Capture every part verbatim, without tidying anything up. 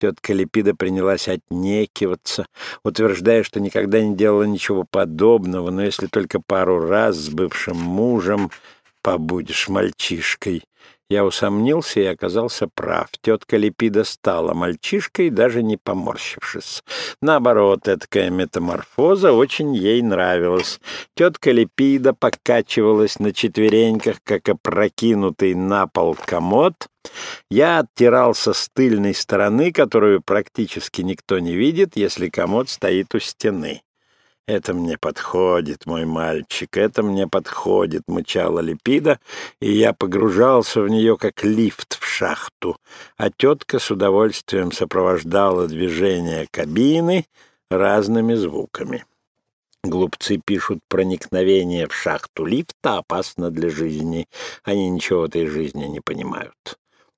Тетка Липида принялась отнекиваться, утверждая, что никогда не делала ничего подобного, но если только пару раз с бывшим мужем побудешь мальчишкой. Я усомнился и оказался прав. Тетка Липида стала мальчишкой, даже не поморщившись. Наоборот, эткая метаморфоза очень ей нравилась. Тетка Липида покачивалась на четвереньках, как опрокинутый на пол комод. Я оттирался с тыльной стороны, которую практически никто не видит, если комод стоит у стены. «Это мне подходит, мой мальчик, это мне подходит», — мычала Липида, и я погружался в нее, как лифт в шахту, а тетка с удовольствием сопровождала движение кабины разными звуками. Глупцы пишут: проникновение в шахту лифта опасно для жизни. Они ничего в этой жизни не понимают.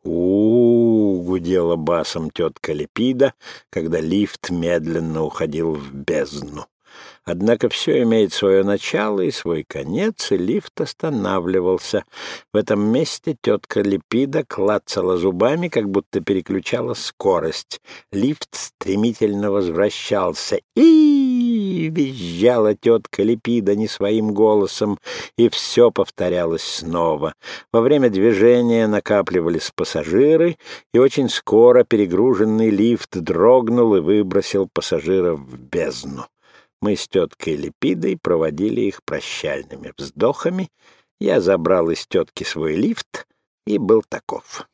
У-у-у, гудела басом тетка Липида, когда лифт медленно уходил в бездну. Однако все имеет свое начало и свой конец, и лифт останавливался. В этом месте тетка Липида клацала зубами, как будто переключала скорость. Лифт стремительно возвращался. И визжала тетка Липида не своим голосом, и все повторялось снова. Во время движения накапливались пассажиры, и очень скоро перегруженный лифт дрогнул и выбросил пассажиров в бездну. Мы с теткой Липидой проводили их прощальными вздохами. Я забрал из тетки свой лифт и был таков.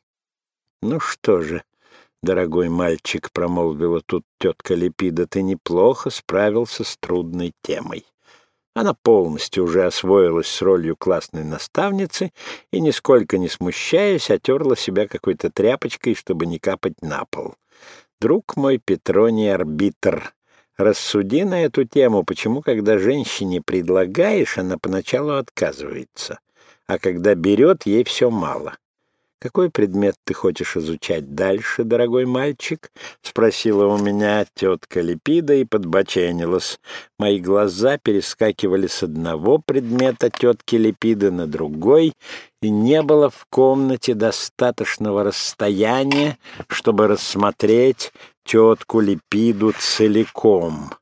— Ну что же, дорогой мальчик, — промолвила тут тетка Липида, — ты неплохо справился с трудной темой. Она полностью уже освоилась с ролью классной наставницы и, нисколько не смущаясь, отерла себя какой-то тряпочкой, чтобы не капать на пол. Друг мой Петроний арбитр, рассуди на эту тему, почему, когда женщине предлагаешь, она поначалу отказывается, а когда берет, ей все мало. «Какой предмет ты хочешь изучать дальше, дорогой мальчик?» — спросила у меня тетка Липида и подбоченилась. Мои глаза перескакивали с одного предмета тетки Липиды на другой, и не было в комнате достаточного расстояния, чтобы рассмотреть тетку Липиду целиком.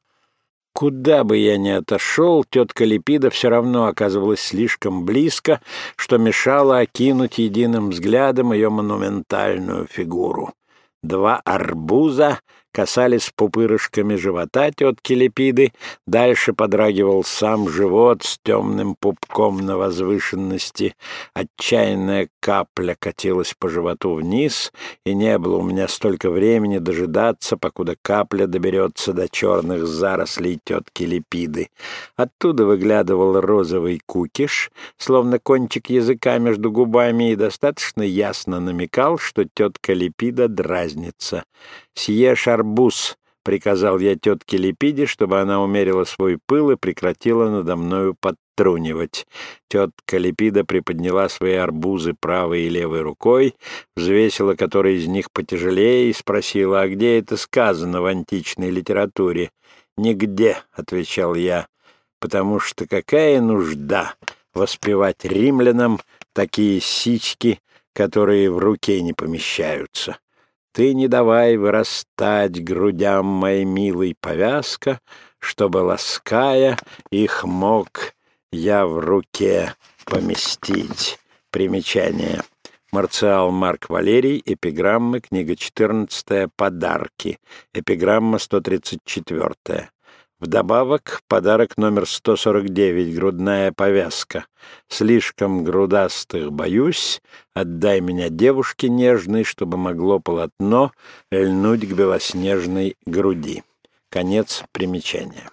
Куда бы я ни отошел, тетка Липида все равно оказывалась слишком близко, что мешало окинуть единым взглядом ее монументальную фигуру. Два арбуза касались пупырышками живота тетки Липиды, дальше подрагивал сам живот с темным пупком на возвышенности, отчаянная капля катилась по животу вниз, и не было у меня столько времени дожидаться, покуда капля доберется до черных зарослей тетки Липиды. Оттуда выглядывал розовый кукиш, словно кончик языка между губами, и достаточно ясно намекал, что тетка Липида дразнится. «Съешь арбуз», — приказал я тетке Липиде, чтобы она умерила свой пыл и прекратила надо мною подтрунивать. Тетка Липида приподняла свои арбузы правой и левой рукой, взвесила, который из них потяжелее, и спросила: «А где это сказано в античной литературе?» «Нигде», — отвечал я, — «потому что какая нужда воспевать римлянам такие сички, которые в руке не помещаются? Ты не давай вырастать грудям моей милой повязка, чтобы, лаская, их мог я в руке поместить». Примечание. Марциал Марк Валерий, эпиграммы, книга четырнадцатая, «Подарки», эпиграмма сто тридцать четвёртая. Вдобавок, подарок номер сто сорок девять, грудная повязка. «Слишком грудастых боюсь, отдай меня девушке нежной, чтобы могло полотно льнуть к белоснежной груди». Конец примечания.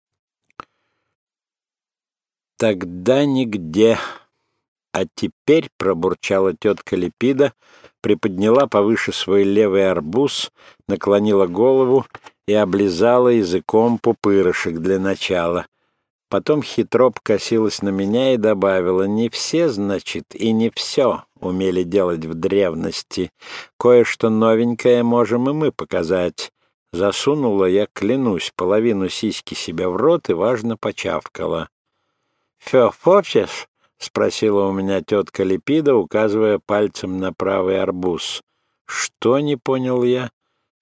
«Тогда нигде. А теперь», — пробурчала тетка Липида, приподняла повыше свой левый арбуз, наклонила голову и облизала языком пупырышек для начала. Потом хитро покосилась на меня и добавила: «Не все, значит, и не все умели делать в древности. Кое-что новенькое можем и мы показать». Засунула я, клянусь, половину сиськи себе в рот и важно почавкала. «Фё хочешь?» — спросила у меня тетка Липида, указывая пальцем на правый арбуз. «Что?» — не понял я.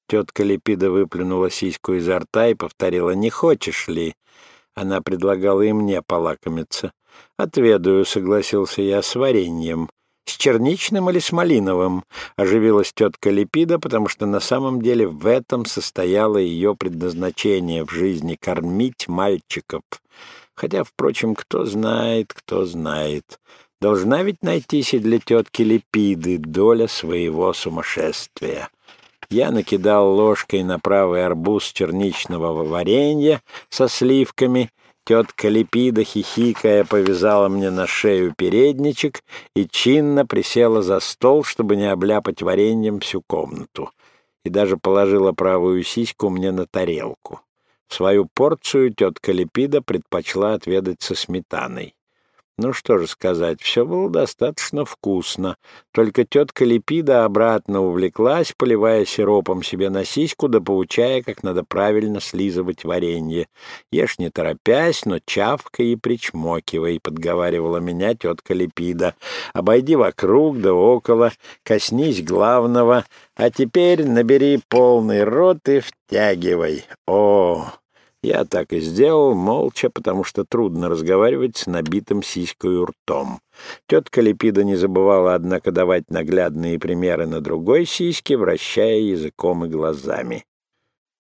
Тетка Лепида выплюнула сиську изо рта и повторила: «Не хочешь ли?» Она предлагала и мне полакомиться. «Отведаю», — согласился я, — «с вареньем». «С черничным или с малиновым?» — оживилась тетка Лепида, потому что на самом деле в этом состояло ее предназначение в жизни — кормить мальчиков. Хотя, впрочем, кто знает, кто знает. Должна ведь найтись и для тетки Лепиды доля своего сумасшествия. Я накидал ложкой на правый арбуз черничного варенья со сливками. Тетка Лепида, хихикая, повязала мне на шею передничек и чинно присела за стол, чтобы не обляпать вареньем всю комнату, и даже положила правую сиську мне на тарелку. Свою порцию тетка Лепида предпочла отведать со сметаной. Ну что же сказать, все было достаточно вкусно, только тетка Лепида обратно увлеклась, поливая сиропом себе на сиську, да поучая, как надо правильно слизывать варенье. «Ешь не торопясь, но чавкай и причмокивай», — подговаривала меня тетка Лепида. «Обойди вокруг да около, коснись главного, а теперь набери полный рот и втягивай. О!» Я так и сделал, молча, потому что трудно разговаривать с набитым сиською ртом. Тетка Лепида не забывала, однако, давать наглядные примеры на другой сиське, вращая языком и глазами.